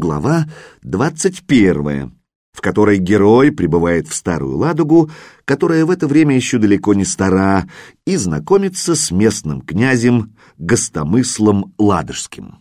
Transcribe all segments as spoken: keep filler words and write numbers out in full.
Глава двадцать первая, в которой герой прибывает в Старую Ладогу, которая в это время еще далеко не стара, и знакомится с местным князем Гостомыслом Ладожским.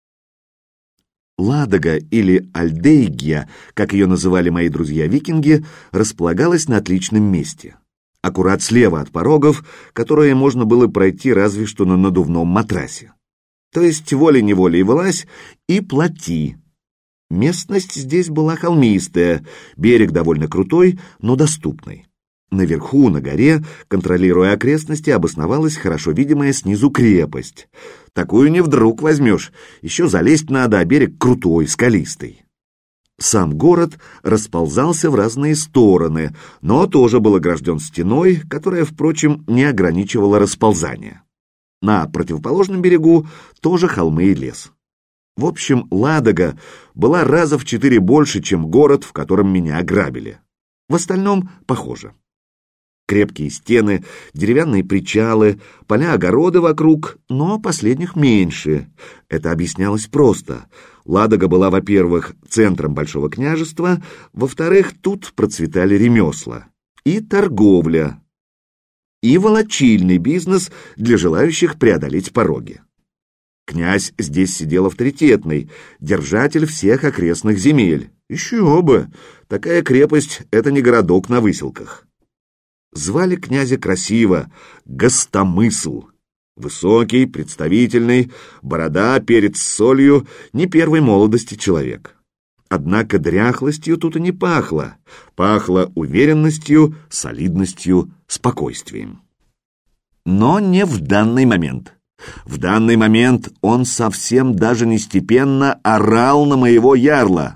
Ладога, или Альдейгия, как ее называли мои друзья-викинги, располагалась на отличном месте. Аккурат слева от порогов, которые можно было пройти разве что на надувном матрасе. То есть волей-неволей вылазь и плати. Местность здесь была холмистая, берег довольно крутой, но доступный. Наверху, на горе, контролируя окрестности, обосновалась хорошо видимая снизу крепость. Такую не вдруг возьмешь, еще залезть надо, а берег крутой, скалистый. Сам город расползался в разные стороны, но тоже был огражден стеной, которая, впрочем, не ограничивала расползание. На противоположном берегу тоже холмы и лес. В общем, Ладога была раза в четыре больше, чем город, в котором меня ограбили. В остальном похоже. Крепкие стены, деревянные причалы, поля-огороды вокруг, но последних меньше. Это объяснялось просто. Ладога была, во-первых, центром большого княжества, во-вторых, тут процветали ремесла и торговля, и волочильный бизнес для желающих преодолеть пороги. Князь здесь сидел авторитетный, держатель всех окрестных земель. Еще бы! Такая крепость — это не городок на выселках. Звали князя красиво — Гостомысл. Высокий, представительный, борода, перец с солью, не первой молодости человек. Однако дряхлостью тут и не пахло. Пахло уверенностью, солидностью, спокойствием. Но не в данный момент. В данный момент он совсем даже не степенно орал на моего ярла.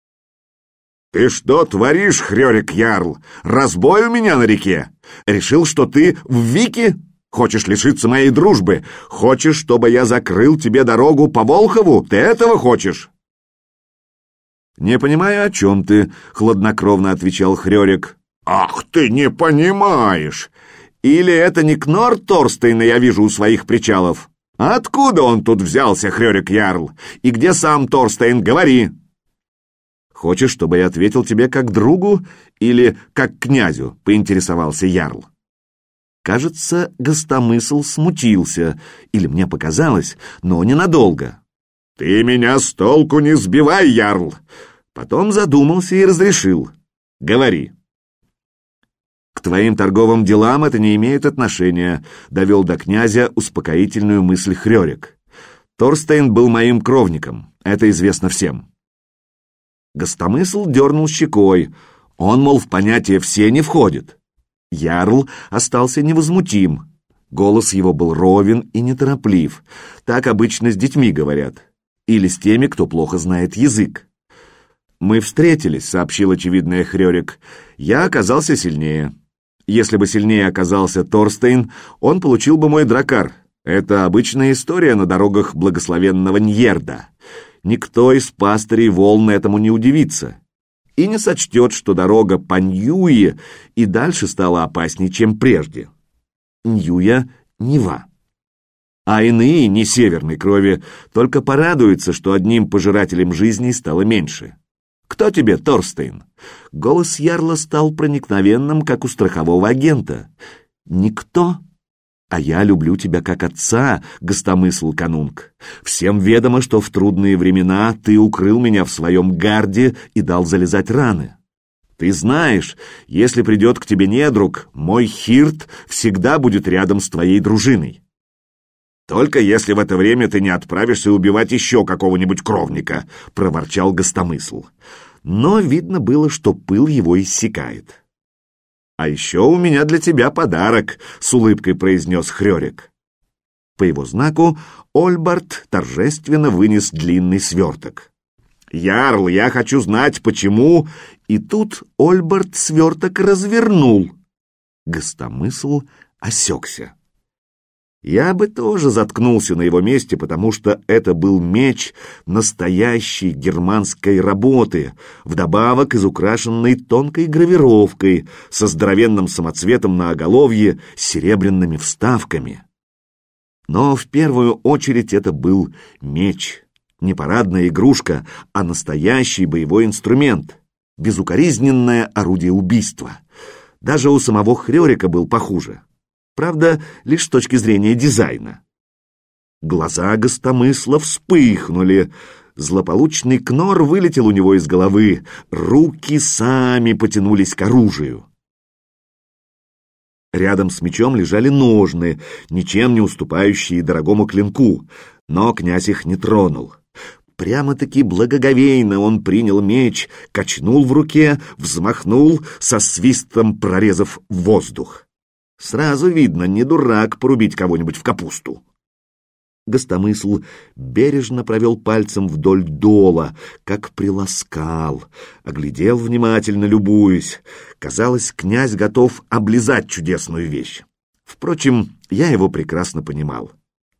«Ты что творишь, Хрёрик Ярл? Разбой у меня на реке? Решил, что ты в Вики? Хочешь лишиться моей дружбы? Хочешь, чтобы я закрыл тебе дорогу по Волхову? Ты этого хочешь?» «Не понимаю, о чем ты», — хладнокровно отвечал Хрёрик. «Ах, ты не понимаешь! Или это не Кнор Торстейна я вижу у своих причалов? Откуда он тут взялся, Хрёрик Ярл? И где сам Торстейн? Говори!» «Хочешь, чтобы я ответил тебе как другу или как князю?» — поинтересовался Ярл. Кажется, Гостомысл смутился, или мне показалось, но ненадолго. «Ты меня с толку не сбивай, Ярл!» Потом задумался и разрешил. «Говори». «К твоим торговым делам это не имеет отношения», — довел до князя успокоительную мысль Хрёрик. «Торстейн был моим кровником, это известно всем». Гостомысл дернул щекой. Он, мол, в понятие «все» не входит. Ярл остался невозмутим. Голос его был ровен и нетороплив. Так обычно с детьми говорят. Или с теми, кто плохо знает язык. «Мы встретились», — сообщил очевидный Хрёрик. «Я оказался сильнее. Если бы сильнее оказался Торстейн, он получил бы мой дракар. Это обычная история на дорогах благословенного Ньерда. Никто из пастырей волн этому не удивится и не сочтет, что дорога по Ньюе и дальше стала опаснее, чем прежде. Ньюя — Нева. А иные, не северной крови, только порадуются, что одним пожирателем жизней стало меньше. Кто тебе, Торстейн?» Голос ярла стал проникновенным, как у страхового агента. «Никто. А я люблю тебя как отца, Гостомысл Канунг. Всем ведомо, что в трудные времена ты укрыл меня в своем гарде и дал залезать раны. Ты знаешь, если придет к тебе недруг, мой Хирт всегда будет рядом с твоей дружиной. Только если в это время ты не отправишься убивать еще какого-нибудь кровника», — проворчал Гостомысл. Но видно было, что пыл его иссякает. «А еще у меня для тебя подарок», — с улыбкой произнес Хрёрик. По его знаку Ольбард торжественно вынес длинный сверток. «Ярл, я хочу знать, почему...» И тут Ольбард сверток развернул. Гостомысл осекся. Я бы тоже заткнулся на его месте, потому что это был меч настоящей германской работы, вдобавок изукрашенный тонкой гравировкой, со здоровенным самоцветом на оголовье, с серебряными вставками. Но в первую очередь это был меч. Не парадная игрушка, а настоящий боевой инструмент, безукоризненное орудие убийства. Даже у самого Хрёрика был похуже. Правда, лишь с точки зрения дизайна. Глаза Гостомысла вспыхнули. Злополучный Кнор вылетел у него из головы. Руки сами потянулись к оружию. Рядом с мечом лежали ножны, ничем не уступающие дорогому клинку, но князь их не тронул. Прямо-таки благоговейно он принял меч, качнул в руке, взмахнул, со свистом прорезав воздух. Сразу видно, не дурак порубить кого-нибудь в капусту. Гостомысл бережно провел пальцем вдоль дола, как приласкал, оглядел внимательно, любуясь. Казалось, князь готов облизать чудесную вещь. Впрочем, я его прекрасно понимал.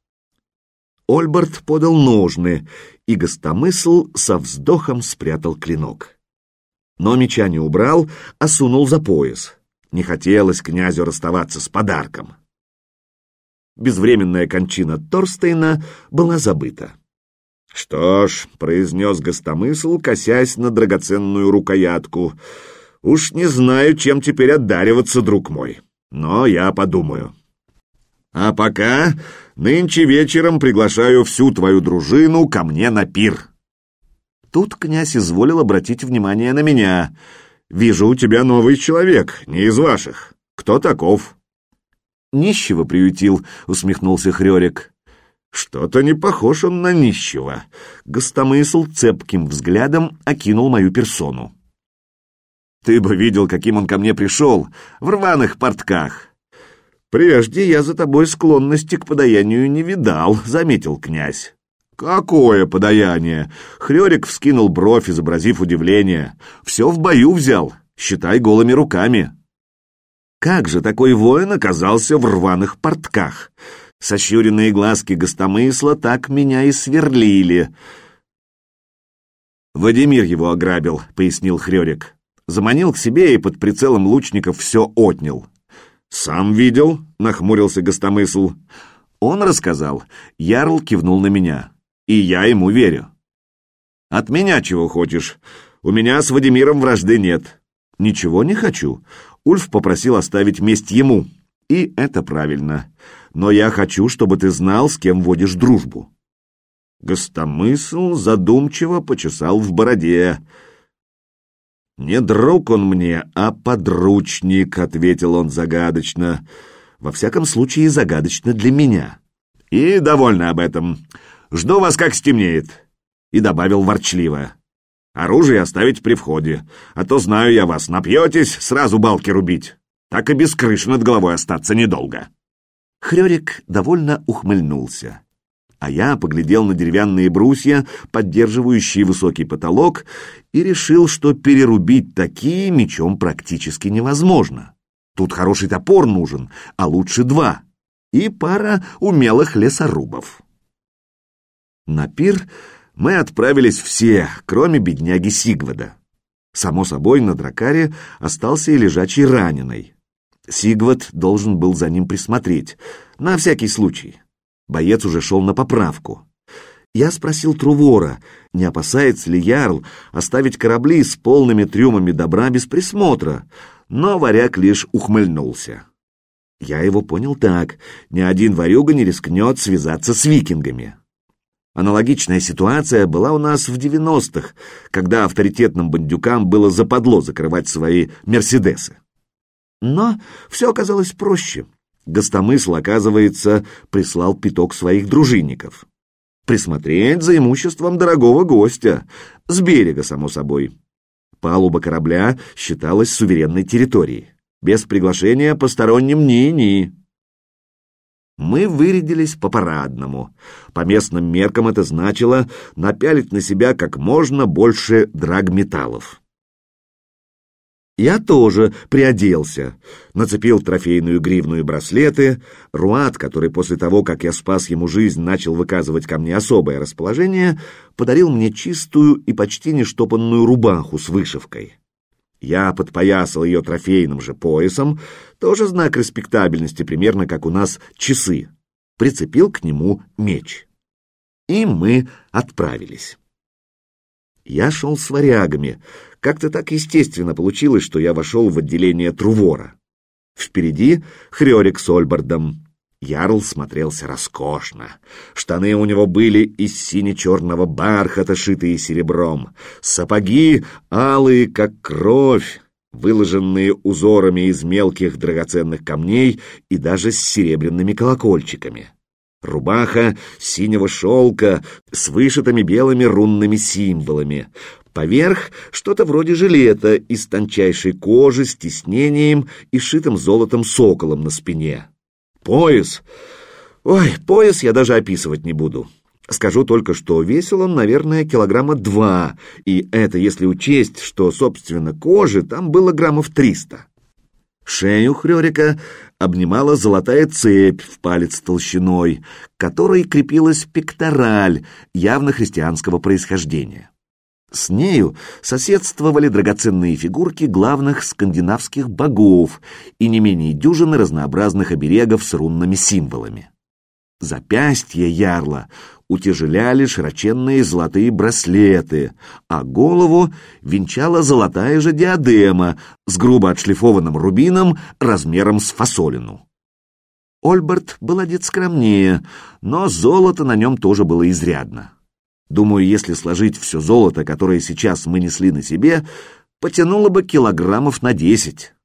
Ольберт подал ножны, и Гостомысл со вздохом спрятал клинок. Но меча не убрал, а сунул за пояс. Не хотелось князю расставаться с подарком. Безвременная кончина Торстейна была забыта. «Что ж», — произнес Гостомысл, косясь на драгоценную рукоятку, — «уж не знаю, чем теперь отдариваться, друг мой, но я подумаю. А пока нынче вечером приглашаю всю твою дружину ко мне на пир». Тут князь изволил обратить внимание на меня. «Вижу, у тебя новый человек, не из ваших. Кто таков?» «Нищего приютил», — усмехнулся Хрёрик. «Что-то не похож он на нищего». Гостомысл цепким взглядом окинул мою персону. «Ты бы видел, каким он ко мне пришел, в рваных портках». «Прежде я за тобой склонности к подаянию не видал», — заметил князь. «Какое подаяние?» — Хрёрик вскинул бровь, изобразив удивление. «Все в бою взял, считай голыми руками». Как же такой воин оказался в рваных портках? Сощуренные глазки Гостомысла так меня и сверлили. «Владимир его ограбил», — пояснил Хрёрик. «Заманил к себе и под прицелом лучников все отнял». «Сам видел?» — нахмурился Гостомысл. Он рассказал. Ярл кивнул на меня. И я ему верю. «От меня чего хочешь? У меня с Владимиром вражды нет». «Ничего не хочу». Ульф попросил оставить месть ему, и это правильно. Но я хочу, чтобы ты знал, с кем водишь дружбу. Гостомысл задумчиво почесал в бороде. «Не друг он мне, а подручник», — ответил он загадочно. «Во всяком случае, загадочно для меня. И довольно об этом. Жду вас, как стемнеет». И добавил ворчливо. «Оружие оставить при входе, а то, знаю я вас, напьетесь, сразу балки рубить. Так и без крыши над головой остаться недолго». Хрёрик довольно ухмыльнулся, а я поглядел на деревянные брусья, поддерживающие высокий потолок, и решил, что перерубить такие мечом практически невозможно. Тут хороший топор нужен, а лучше два, и пара умелых лесорубов. На пир мы отправились все, кроме бедняги Сигвада. Само собой, на дракаре остался и лежачий раненый. Сигвад должен был за ним присмотреть, на всякий случай. Боец уже шел на поправку. Я спросил Трувора, не опасается ли Ярл оставить корабли с полными трюмами добра без присмотра, но варяг лишь ухмыльнулся. Я его понял так: ни один варюга не рискнет связаться с викингами. Аналогичная ситуация была у нас в девяностых, когда авторитетным бандюкам было западло закрывать свои «Мерседесы». Но все оказалось проще. Гостомысл, оказывается, прислал пяток своих дружинников. Присмотреть за имуществом дорогого гостя, с берега, само собой. Палуба корабля считалась суверенной территорией. Без приглашения посторонним ни-ни. Мы вырядились по-парадному. По местным меркам это значило напялить на себя как можно больше драгметаллов. Я тоже приоделся, нацепил трофейную гривну и браслеты. Руат, который после того, как я спас ему жизнь, начал выказывать ко мне особое расположение, подарил мне чистую и почти нештопанную рубаху с вышивкой. Я подпоясал ее трофейным же поясом, тоже знак респектабельности, примерно как у нас часы. Прицепил к нему меч. И мы отправились. Я шел с варягами. Как-то так естественно получилось, что я вошел в отделение Трувора. Впереди Хрёрик с Ольбардом. Ярл смотрелся роскошно. Штаны у него были из сине-черного бархата, шитые серебром. Сапоги алые, как кровь, выложенные узорами из мелких драгоценных камней и даже с серебряными колокольчиками. Рубаха синего шелка с вышитыми белыми рунными символами. Поверх что-то вроде жилета из тончайшей кожи с тиснением и шитым золотом соколом на спине. Пояс. Ой, пояс я даже описывать не буду. Скажу только, что весил он, наверное, килограмма два, и это если учесть, что, собственно, кожи там было граммов триста. Шею Хрёрика обнимала золотая цепь в палец толщиной, к которой крепилась пектораль явно христианского происхождения. С нею соседствовали драгоценные фигурки главных скандинавских богов и не менее дюжины разнообразных оберегов с рунными символами. Запястья ярла утяжеляли широченные золотые браслеты, а голову венчала золотая же диадема с грубо отшлифованным рубином размером с фасолину. Ольбард был одет скромнее, но золота на нем тоже было изрядно. Думаю, если сложить все золото, которое сейчас мы несли на себе, потянуло бы килограммов на десять.